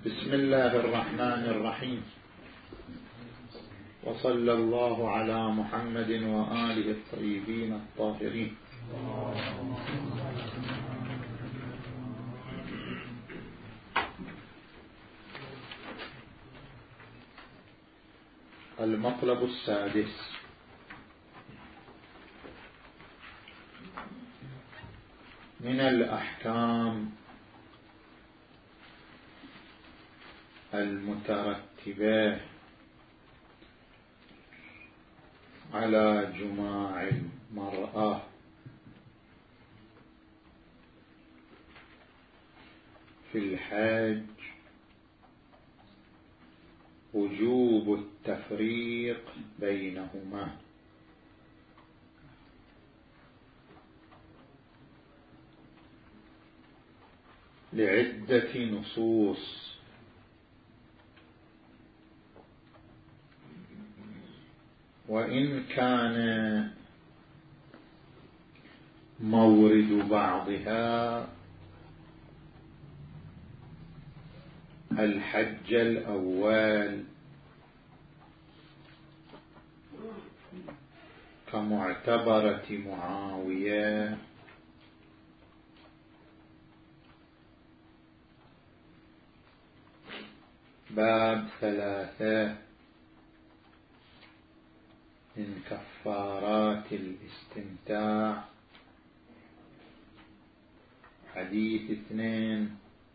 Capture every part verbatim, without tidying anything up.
بسم الله الرحمن الرحيم، وصلى الله على محمد وآله الطيبين الطاهرين. المطلب السادس: من الأحكام المترتبة على جماع المرأة في الحج وجوب التفريق بينهما، لعدة نصوص، وإن كان مورد بعضها الحج الأول كمعتبرة معاوية باب ثلاثة من كفارات الاستمتاع، حديث اثنين،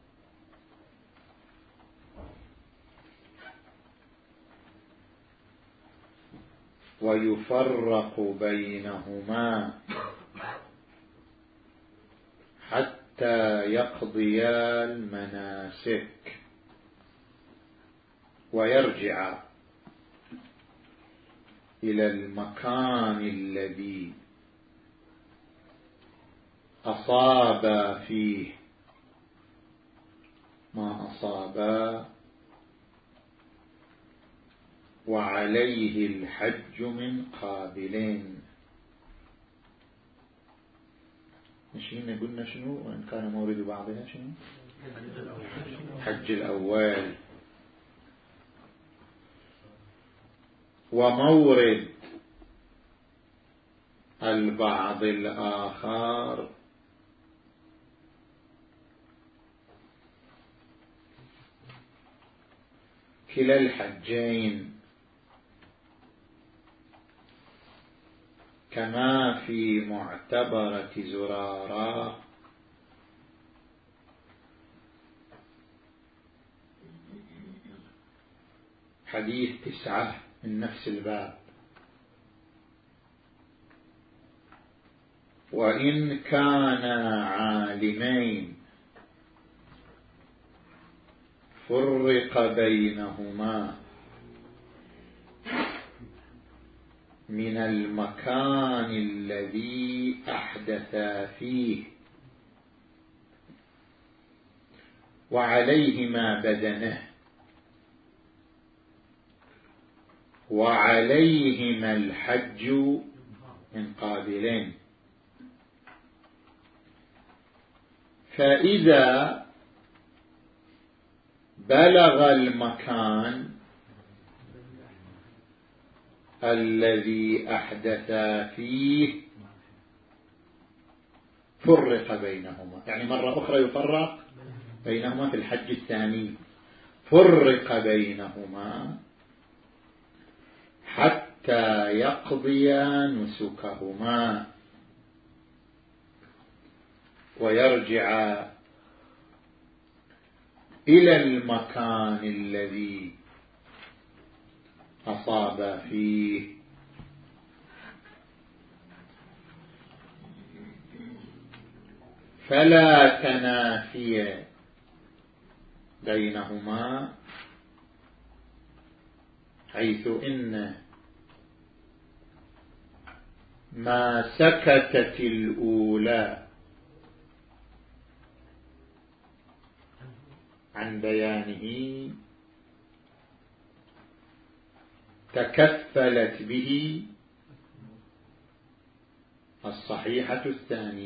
ويفرق بينهما حتى يقضيا المناسك ويرجع إلى المكان الذي أصاب فيه ما أصاب، وعليه الحج من قابلين. مشينا قلنا شنو؟ وإن كان مورد بعضها شنو؟ حج الأول. ومورد البعض الآخر كلا الحجين، كما في معتبرة زرارة حديث تسعة من نفس الباب. وإن كانا عالمين فرق بينهما من المكان الذي أحدثا فيه، وعليهما بدنه، وعليهما الحج من قابلين. فإذا بلغ المكان الذي أحدث فيه فرق بينهما، يعني مرة أخرى يفرق بينهما في الحج الثاني، فرق بينهما حتى يقضيا نسكهما ويرجع إلى المكان الذي أصاب فيه. فلا تنافي بينهما، حيث إن ما سكتت الأولى عن بيانه تكفلت به الصحيحة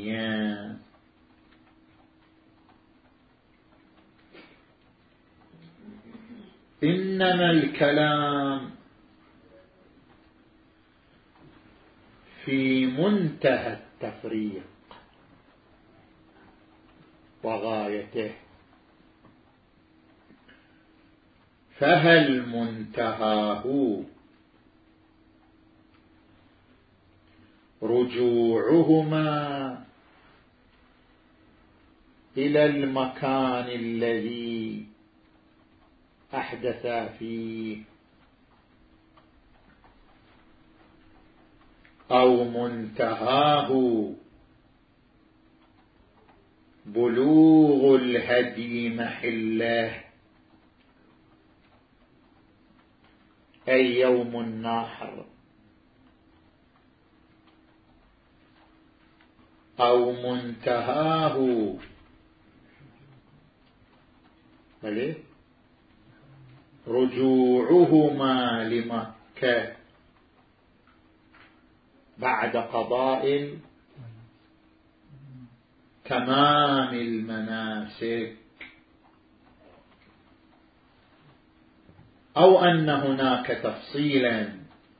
الثانية. إنما الكلام في منتهى التفريق وغايته، فهل منتهاه رجوعهما إلى المكان الذي أحدثا فيه، أو منتهاه بلوغ الهدي محله أي يوم النحر، أو منتهاه بلي رجوعهما لمكة بعد قضاء تمام المناسك، أو أن هناك تفصيلا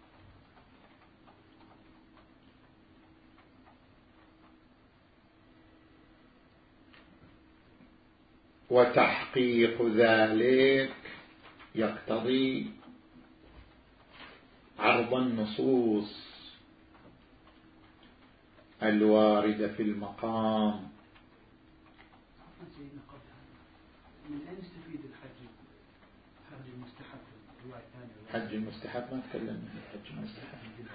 وتحقيق ذلك يقتضي عرض النصوص الواردة في المقام. من أين يستفيد الحج؟ الحج المستحب الرواية الثانية. الحج المستحب ما تكلمنا في الحج المستحب.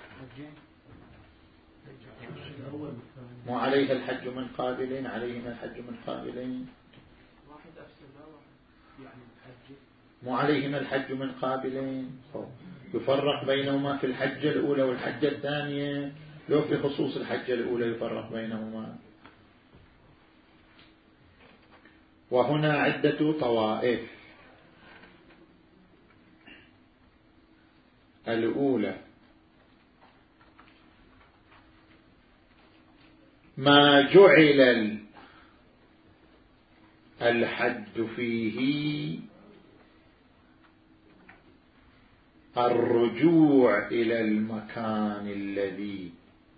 مو عليها الحج من قابلين، عليهما الحج من قابلين. واحد أفسد واحد يعني الحج. مو عليهما الحج من قابلين. يفرق بينهما في الحجة الأولى والحجة الثانية، لو في خصوص الحجة الأولى يفرق بينهما. وهنا عدة طوائف. الأولى ما جعل الحج فيه الرجوع إلى المكان الذي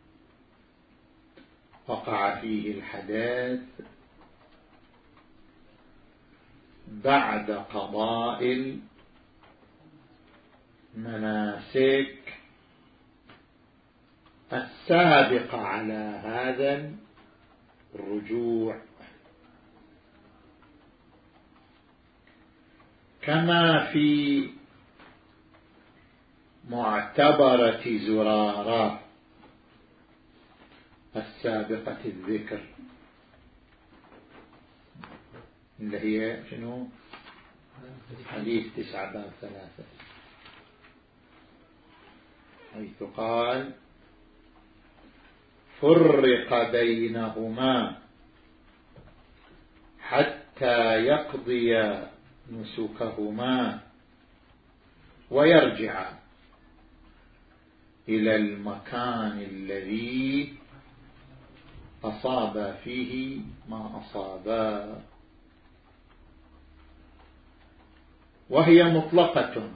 وقع فيه الحدث بعد قضاء المناسك السابقة على هذا الرجوع، كما في معتبرة زرارة السابقة الذكر اللي هي شنو؟ حديث تسعة باب ثلاثة، حيث قال فرق بينهما حتى يقضي نسكهما ويرجع إلى المكان الذي أصاب فيه ما أصابا، وهي مطلقة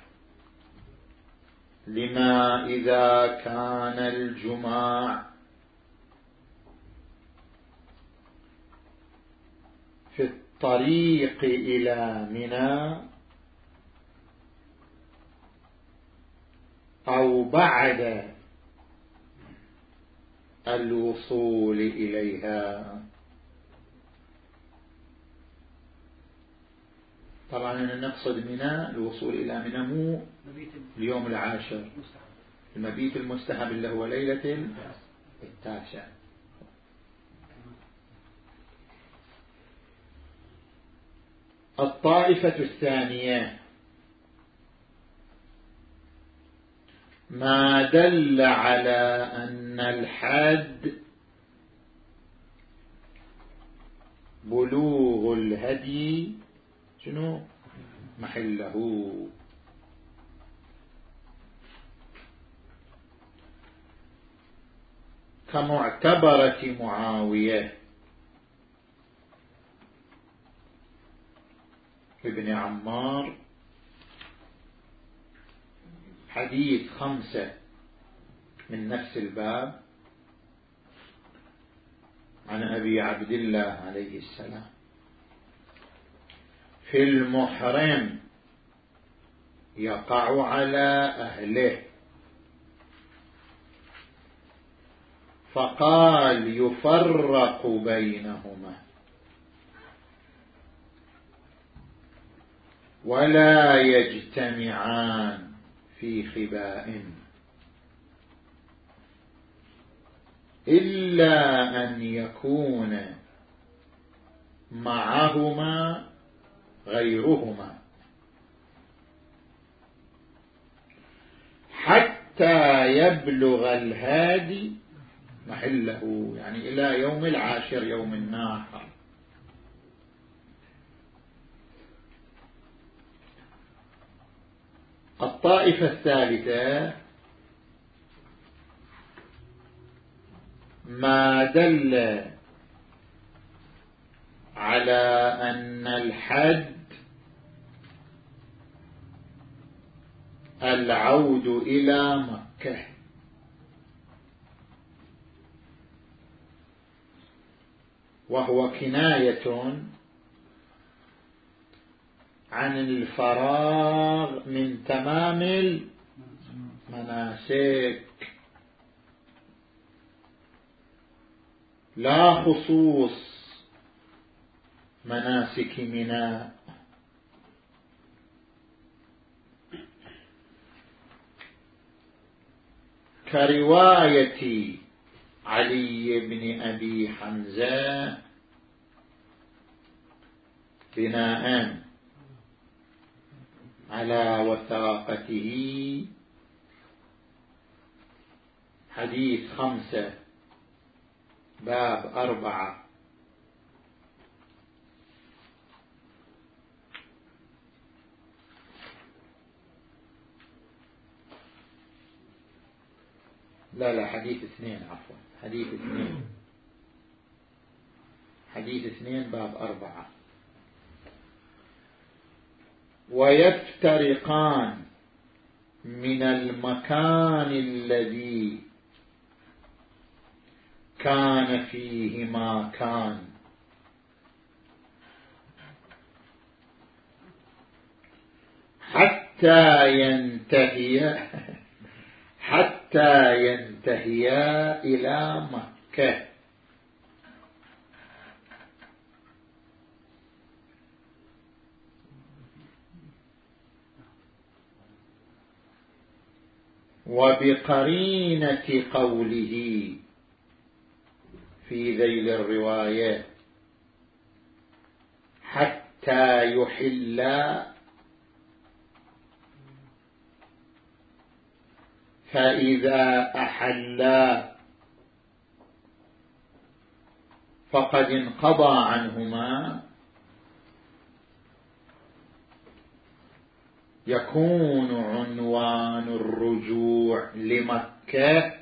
لما إذا كان الجماع في الطريق إلى منى أو بعد الوصول إليها. طبعا أنا نقصد منى الوصول إلى منى مو اليوم العاشر، المبيت المستحب اللي هو ليلة التاسع. الطائفة الثانية ما دل على أن الحد بلوغ الهدي شنو محله، كمعتبرة معاوية ابن عمار حديث خمسة من نفس الباب عن أبي عبد الله عليه السلام: في المحرم يقع على أهله، فقال: يفرق بينهما ولا يجتمعان في خباء إلا أن يكون معهما غيرهما حتى يبلغ الهادي محله، يعني إلى يوم العاشر يوم الناحر. الطائفة الثالثة ما دل على أن الحد العود إلى مكة، وهو كناية عن الفراغ من تمام المناسك، لا خصوص مناسك منى. كرواية علي بن أبي حمزة بناء على وثاقته حديث خمسة باب أربعة لا لا حديث اثنين عفوا حديث اثنين حديث اثنين باب أربعة: ويفترقان من المكان الذي كان فيه ما كان حتى ينتهي حتى ينتهيا إلى مكة. وبقرينة قوله في ذيل الرواية حتى يحلا، فإذا أحلا فقد انقضى عنهما، يكون عنوان الرجوع لمكة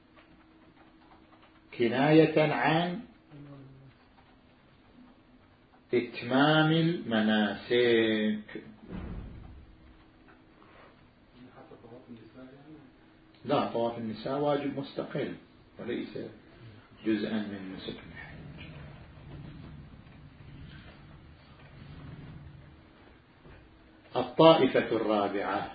كناية عن إتمام المناسك. لا، طواف النساء واجب مستقل وليس جزءا من نسك الحج. الطائفة الرابعة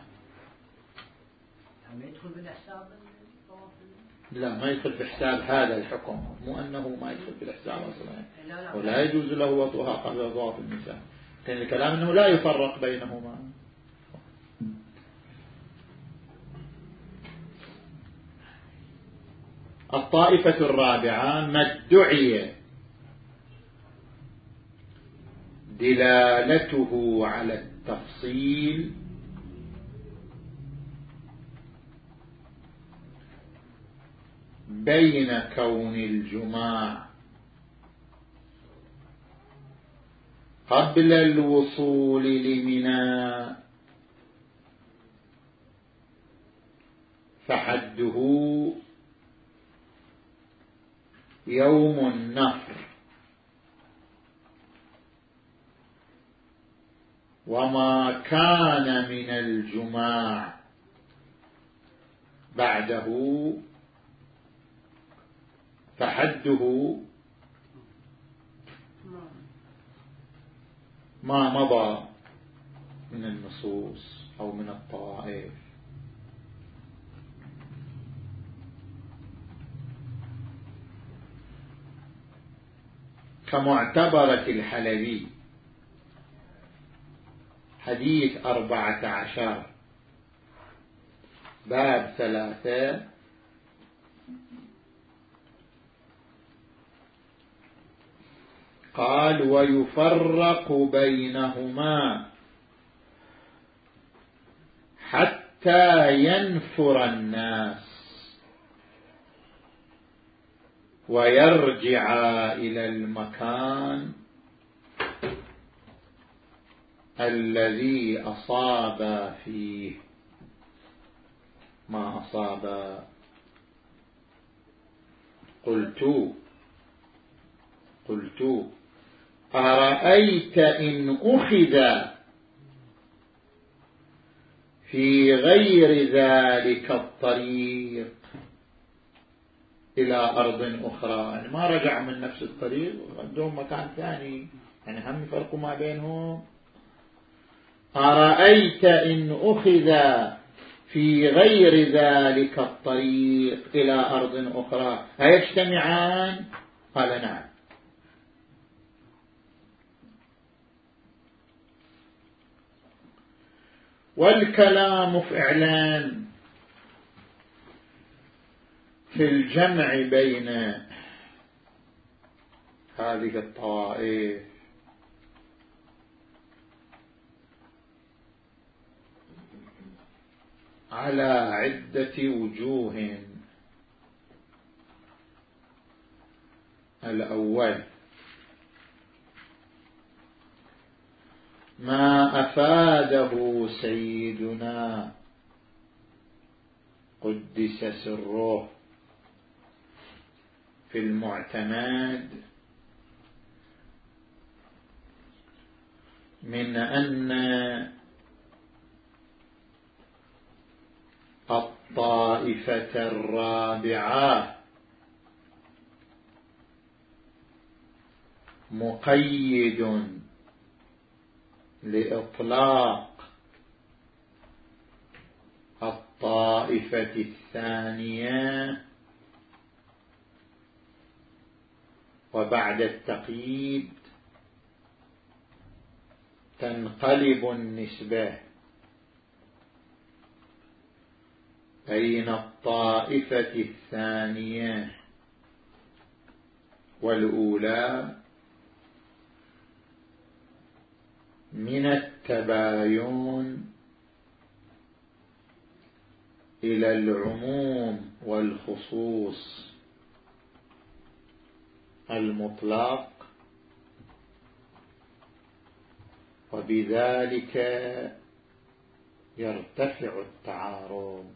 ما يدخل بالحساب الطواف؟ لا، ما يدخل في حساب هذا الحكم، مو أنه ما يدخل في الحساب أصلا، ولا يجوز له وطئها قبل طواف النساء، لكن الكلام أنه لا يفرق بينهما. الطائفة الرابعة ما ادعي دلالته على التفصيل بين كون الجماع قبل الوصول لمنى فحده يوم النحر، وما كان من الجماع بعده فحده ما مضى من النصوص أو من الطوائف. كمعتبرة الحلبي حديث أربعة عشر باب ثلاثة قال ويفرق بينهما حتى ينفر الناس ويرجع إلى المكان الذي أصاب فيه ما أصاب. قلت قلت أرأيت إن أخذ في غير ذلك الطريق إلى أرض أخرى، يعني ما رجع من نفس الطريق، عندهم مكان ثاني، يعني هم يفرقوا ما بينهم. أرأيت إن أخذ في غير ذلك الطريق إلى أرض أخرى أيجتمعان؟ قال نعم. والكلام فعلا في الجمع بين هذه الطوائف على عدة وجوه. الأول ما أفاده سيدنا قدس سره في المعتمد من أن الطائفة الرابعة مقيد لإطلاق الطائفة الثانية، وبعد التقييد تنقلب النسبة بين الطائفة الثانية والأولى من التباين إلى العموم والخصوص المطلق، وبذلك يرتفع التعارض.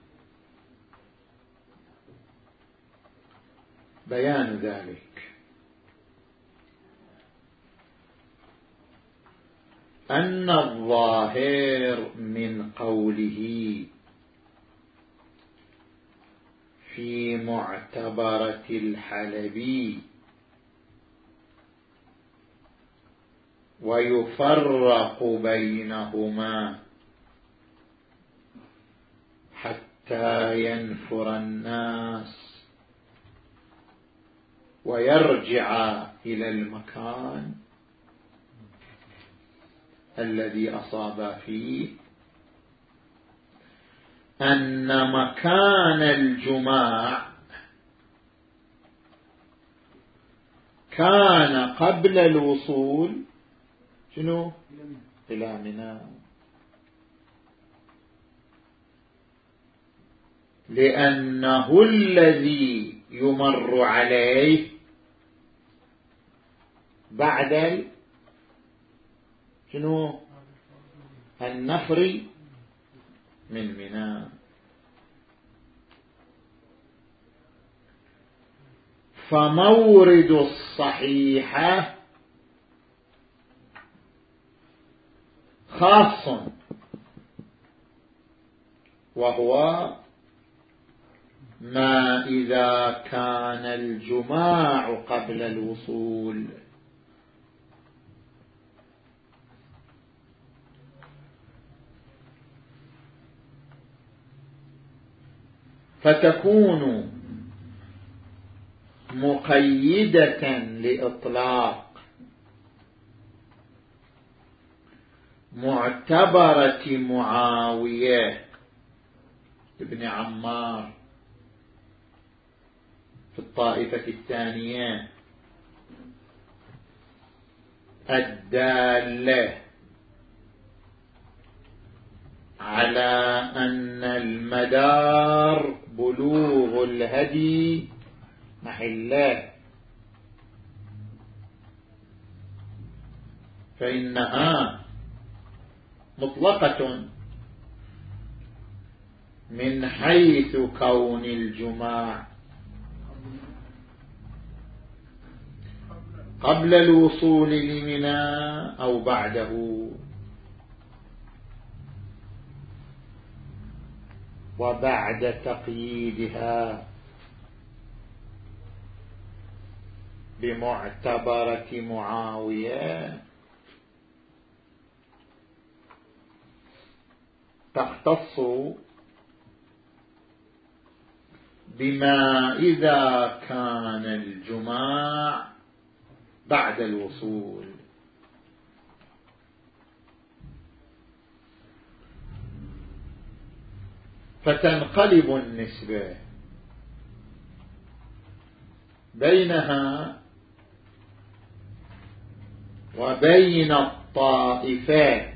بيان ذلك أن الظاهر من قوله في معتبرة الحلبي ويفرق بينهما حتى ينفر الناس ويرجع إلى المكان الذي أصاب فيه، أن مكان الجماع كان قبل الوصول شنو؟ إلى منى، لأنه الذي يمر عليه بعد شنو؟ النفر من منى. فمورد الصحيحة خاص، وهو ما إذا كان الجماع قبل الوصول. فتكون مقيدة لإطلاق معتبرة معاوية ابن عمار في الطائفة الثانية الدالة على أن المدار بلوغ الهدي محله، فإنها مطلقة من حيث كون الجماع قبل الوصول لمنى أو بعده. وبعد تقييدها بمعتبرة معاوية تختص بما إذا كان الجماع بعد الوصول. فتنقلب النسبة بينها وبين الطائفة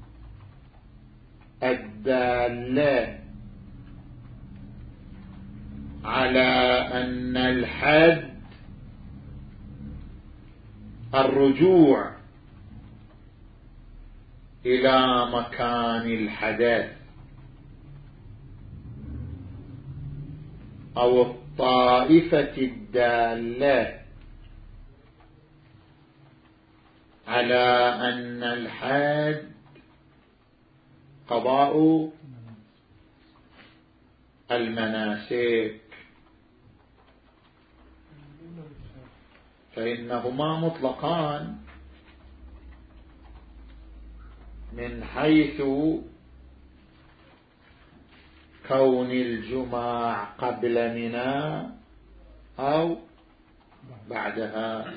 الدالة على أن الحد الرجوع إلى مكان الحدث، أو الطائفة الدالة على أن الحد قضاء المناسك، فإنهما مطلقان من حيث كون الجماع قبل منى أو بعدها.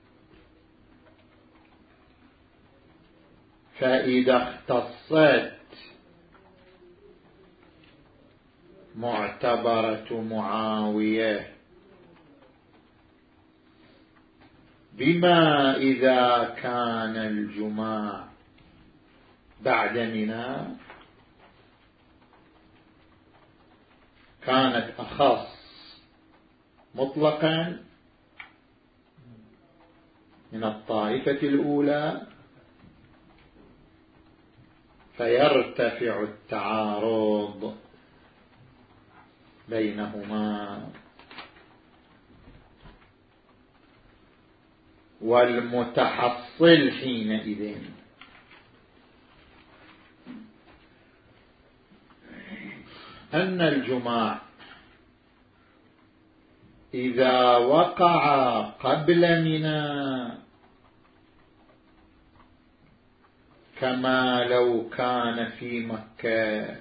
فإذا اختصت معتبرة معاوية بما إذا كان الجماع بعد منى كانت أخص مطلقا من الطائفة الأولى، فيرتفع التعارض بينهما. والمتحصل حينئذ أن الجماع إذا وقع قبل منى كما لو كان في مكة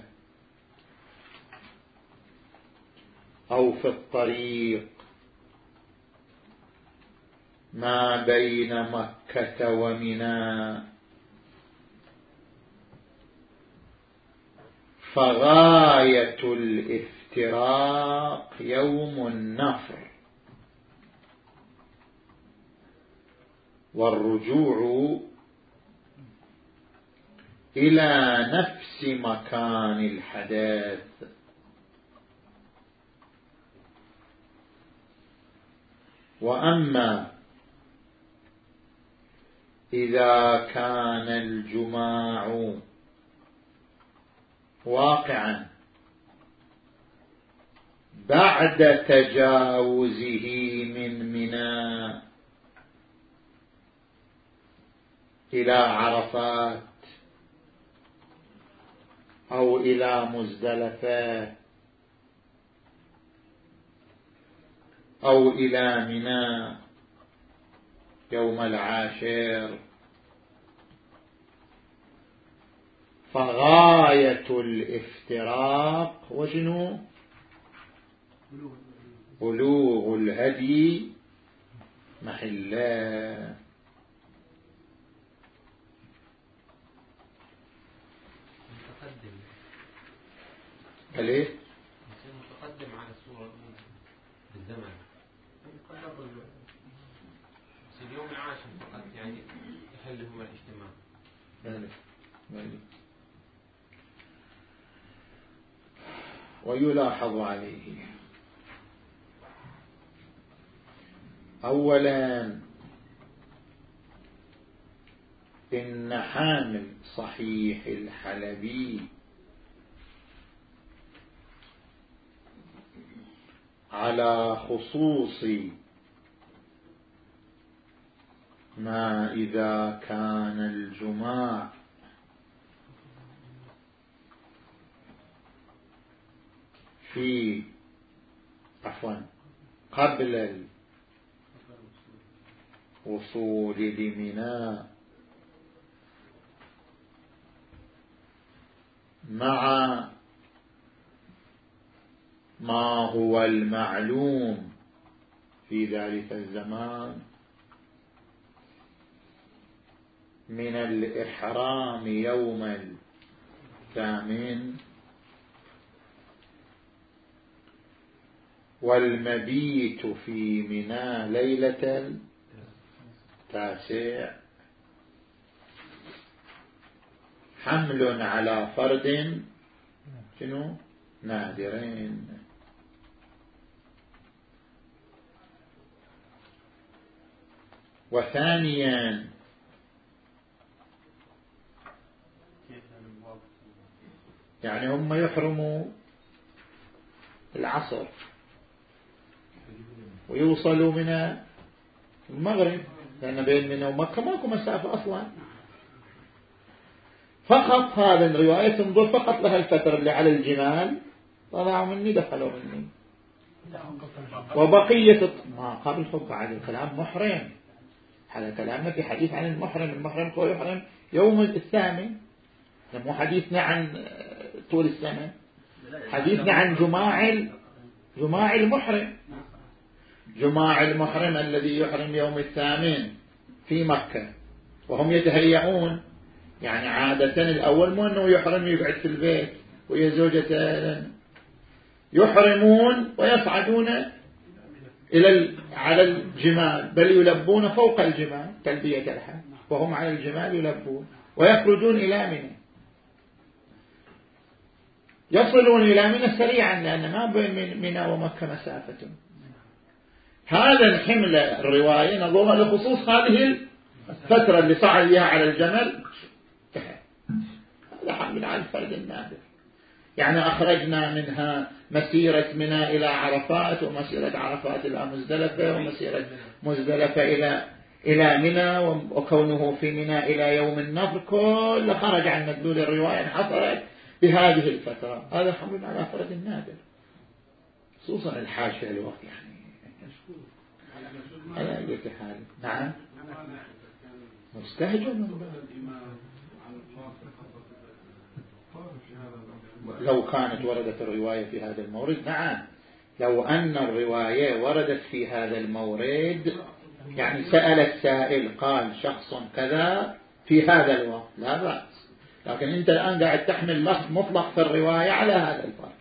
أو في الطريق ما بين مكة ومنى، فغاية الافتراق يوم النفر، والرجوع إلى نفس مكان الحدث. وأما إذا كان الجماع واقعا بعد تجاوزه من منى إلى عرفات أو إلى مزدلفة أو إلى منى يوم العاشر. فغاية الافتراق وشنو؟ بلوغ الهدي محله. متقدم ليه؟ متقدم على الصورة الأولى بالزمن. بس اليوم العاشر فقط يعني يحلهم الاجتماع. مالي مالي. ويلاحظ عليه أولا إن حامل صحيح الحلبي على خصوص ما إذا كان الجماع في عفوا قبل الوصول لمنى مع ما هو المعلوم في ذلك الزمان من الإحرام يوم الثامن والمبيت في منى ليلة التاسع حمل على فرد شنو نادرين. وثانيا يعني هم يحرموا العصر ويوصلوا من المغرب لأن بين منى ومكة ماكو مسافة أصلا. فقط هذا الرواية تنظر فقط لها الفترة اللي على الجمال طلعوا مني دخلوا مني. وبقية ما قبل حب على الكلام محرم. هذا كلامنا في حديث عن المحرم. المحرم هو يحرم يوم الثامن. مو حديثنا عن طول السنة. حديثنا عن جماع جماع المحرم. جماع المحرم الذي يحرم يوم الثامن في مكة وهم يتهيئون. يعني عادة الأول مو أنه يحرم يقعد في البيت وهي زوجته. يحرمون ويصعدون إلى على الجمال بل يلبون فوق الجمال تلبية الحج وهم على الجمال يلبون ويخرجون إلى منى. يصلون إلى منى سريعا لأن ما بين منى ومكة مسافة. هذا الحمل الرواية نظرها لخصوص هذه الفترة اللي صعد بها على الجمل. هذا حمل على الفرد النادر. يعني أخرجنا منها مسيرة منى إلى عرفات ومسيرة عرفات إلى مزدلفة ومسيرة مزدلفة إلى إلى منى وكونه في منى إلى يوم النفر كل خرج عن مدلول الرواية حصلت بهذه الفترة. هذا حمل على فرد النادر خصوصا الحاشية الوقت يعني على أي حال. نعم مستهجن من بعد. لو كانت وردت الرواية في هذا المورد نعم. لو أن الرواية وردت في هذا المورد يعني سأل السائل قال شخص كذا في هذا الوقت لا بأس. لكن أنت الآن قاعد تحمل لفظ مطلق في الرواية على هذا الفرق.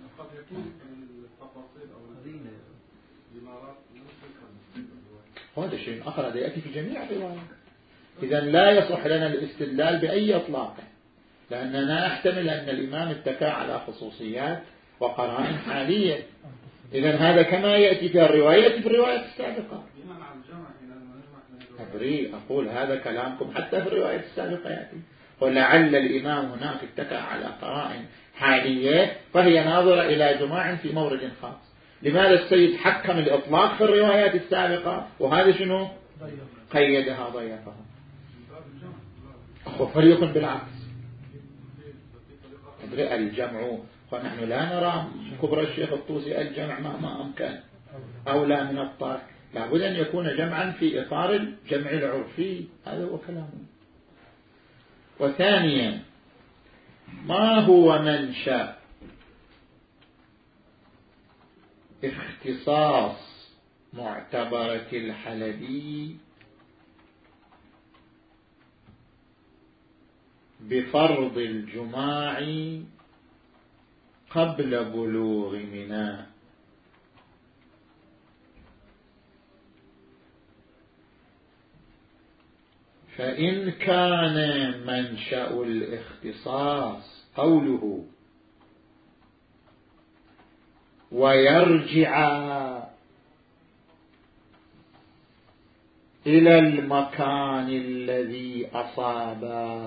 هذا شيء آخر هذا يأتي في جميع الروايات. إذن لا يصح لنا الاستدلال بأي إطلاق لأننا نحتمل أن الإمام اتكى على خصوصيات وقرائن حالية. إذن هذا كما يأتي في الرواية يأتي في الرواية السابقة. أدري أقول هذا كلامكم حتى في الرواية السابقة يأتي. ولعل الإمام هناك اتكى على قرائن حالية فهي ناظرة إلى جماع في مورد خاص. لماذا السيد حكم الإطلاق في الروايات السابقة وهذا شنو قيدها ضيفها. فليكن بالعكس. أدري الجمع ونحن لا نرى كبر الشيخ الطوسي الجمع ما ما أمكن أولى من الطارئ. لابد أن يكون جمعا في إطار الجمع العرفي، هذا هو كلامه. وثانيا، ما هو منشأ اختصاص معتبرة الحلبي بفرض الجماع قبل بلوغ منى؟ فإن كان منشأ الاختصاص قوله ويرجع إلى المكان الذي أصاب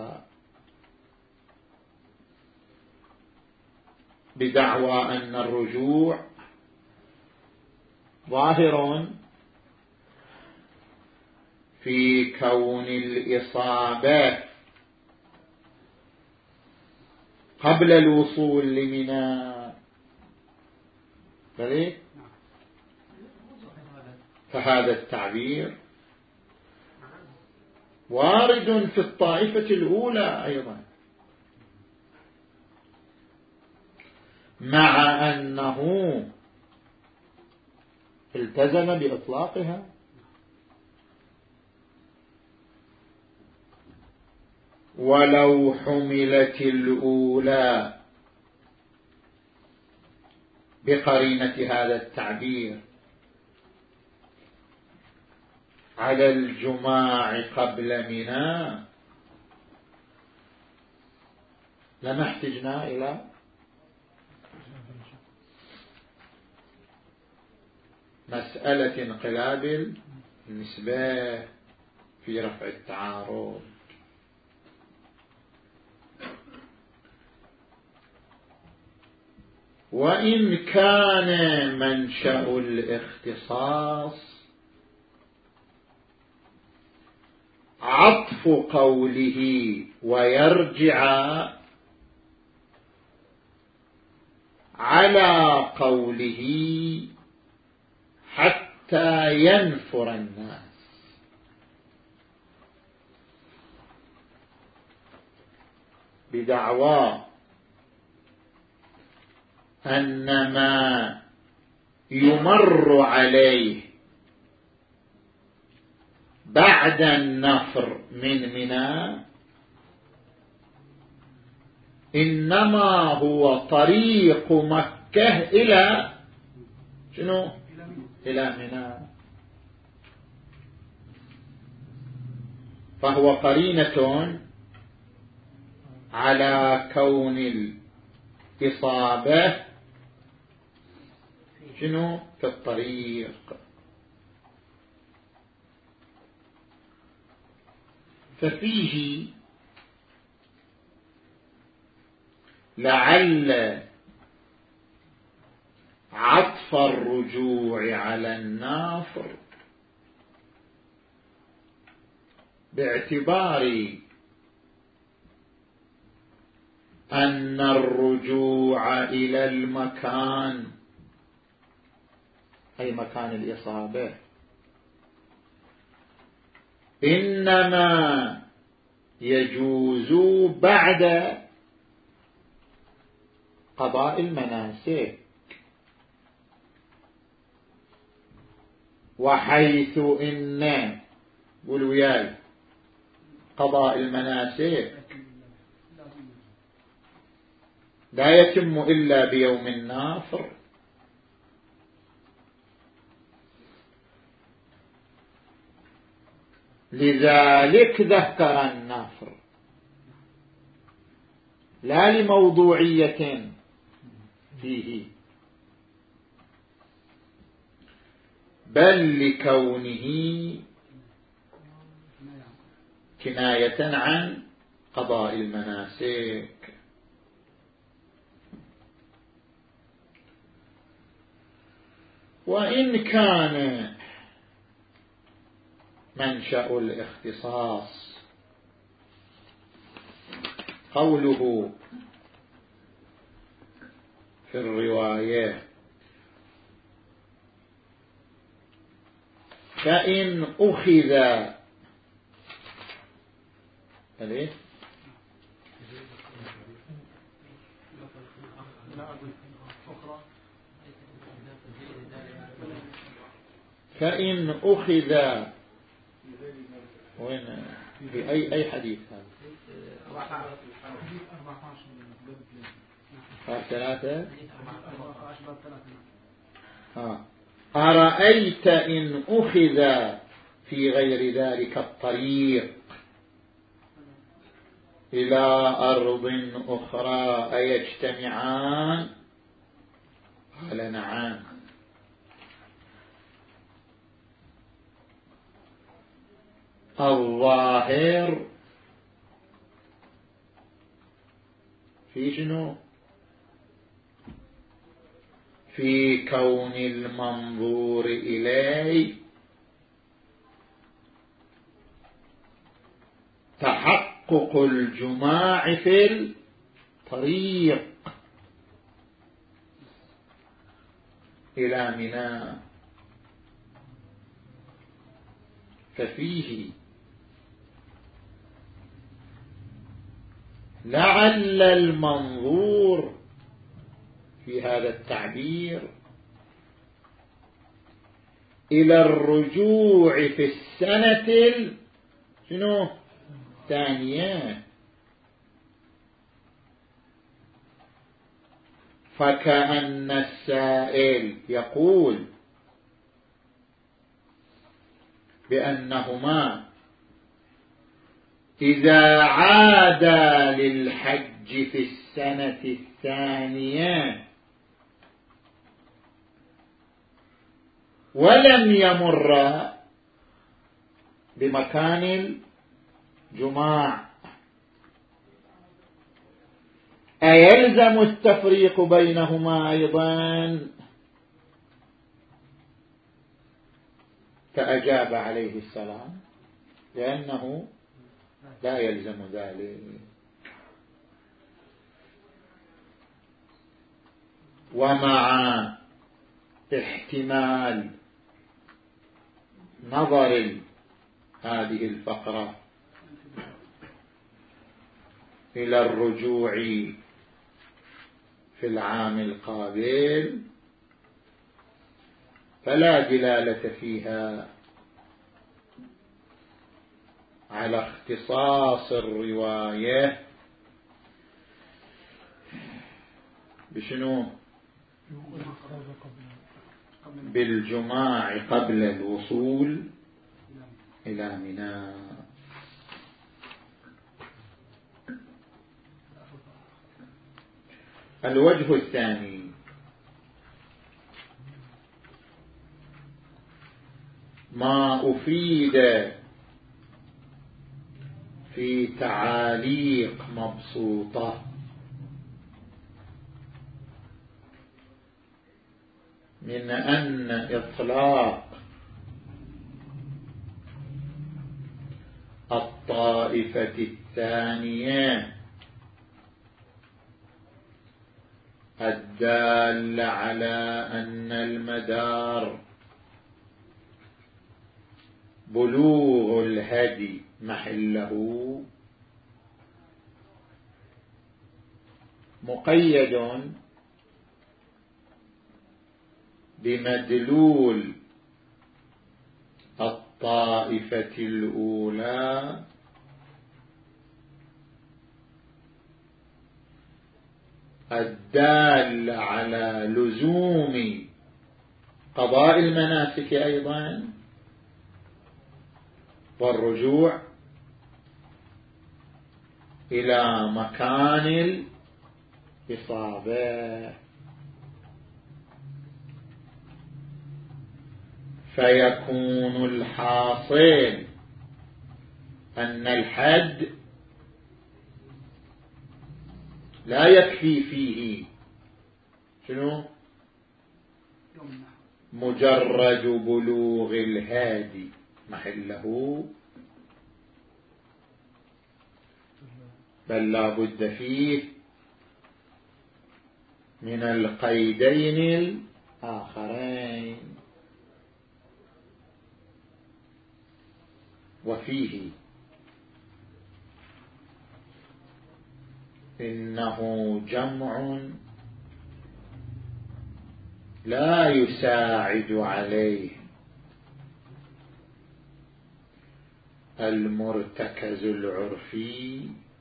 بدعوى أن الرجوع ظاهر في كون الإصابة قبل الوصول لمنى، فهذا التعبير وارد في الطائفة الأولى أيضا، مع أنه التزم بإطلاقها. ولو حملت الأولى بقرينة هذا التعبير على الجماع قبل منى لما احتجنا إلى مسألة انقلاب النسبة في رفع التعارض. وإن كان منشأ الاختصاص عطف قوله ويرجع على قوله حتى ينفر الناس، بدعوى أن ما يمر عليه بعد النفر من منى إنما هو طريق مكة إلى شنو؟ إلى منى. فهو قرينة على كون الإصابة شنو؟ في الطريق. ففيه لعل عطف الرجوع على النافر باعتبار أن الرجوع إلى المكان أي مكان الإصابة إنما يجوز بعد قضاء المناسك، وحيث إن قولوا وياي قضاء المناسك لا يتم إلا بيوم النافر، لذلك ذكر النافر لا لموضوعية فيه بل لكونه كناية عن قضاء المناسك. وإن كان منشأ الاختصاص قوله في الرواية فإن أخذ أليه فإن أخذ وين في أي أي حديث هذا ثلاثة آه. أرأيت إن أخذ في غير ذلك الطريق إلى أرض أخرى أيجتمعان؟ قال نعم. الظاهر في شنو؟ في كون المنظور إليه تحقق الجماع في الطريق إلى منى، ففيه لعل المنظور في هذا التعبير إلى الرجوع في السنة شنو الثانية، فكأن السائل يقول بأنهما إذا عادا للحج في السنة الثانية ولم يمر بمكان الجماع أيلزم التفريق بينهما أيضا؟ فأجاب عليه السلام لأنه لا يلزم ذلك. ومع احتمال نظر هذه الفقرة إلى الرجوع في العام القابل فلا دلالة فيها على اختصاص الرواية بشنو؟ بالجماع قبل الوصول إلى منى. الوجه الثاني ما أفيد في تعاليق مبسوطة من أن إطلاق الطائفة الثانية الدال على أن المدار بلوغ الهدي محله مقيد بمدلول الطائفة الأولى الدال على لزوم قضاء المناسك أيضا والرجوع إلى مكان الإصابة، فيكون الحاصل أن الحد لا يكفي فيه شنو؟ مجرد بلوغ الهادي محله، بل لا بد فيه من القيدين الآخرين. وفيه إنه جمع لا يساعد عليه المرتكز العرفي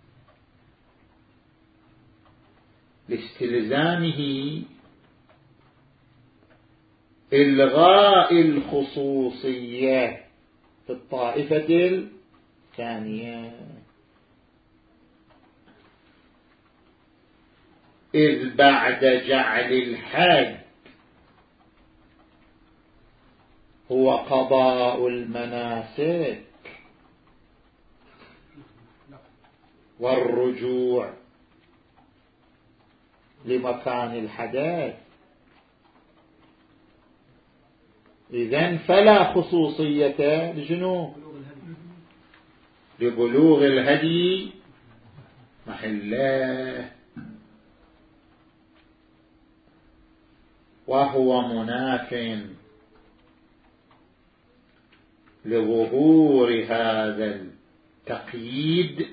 لاستلزامه إلغاء الخصوصية في الطائفة الثانية، إذ بعد جعل الحد هو قضاء المناسك والرجوع لمكان الحدث، إذن فلا خصوصية لجنوب لبلوغ الهدي محله، وهو مناف لظهور هذا التقييد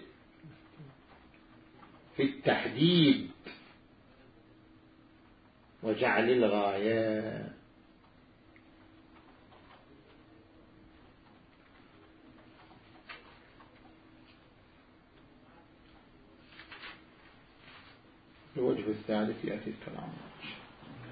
في التحديد وجعل الغاية. الوجه الثالث يأتي الكلام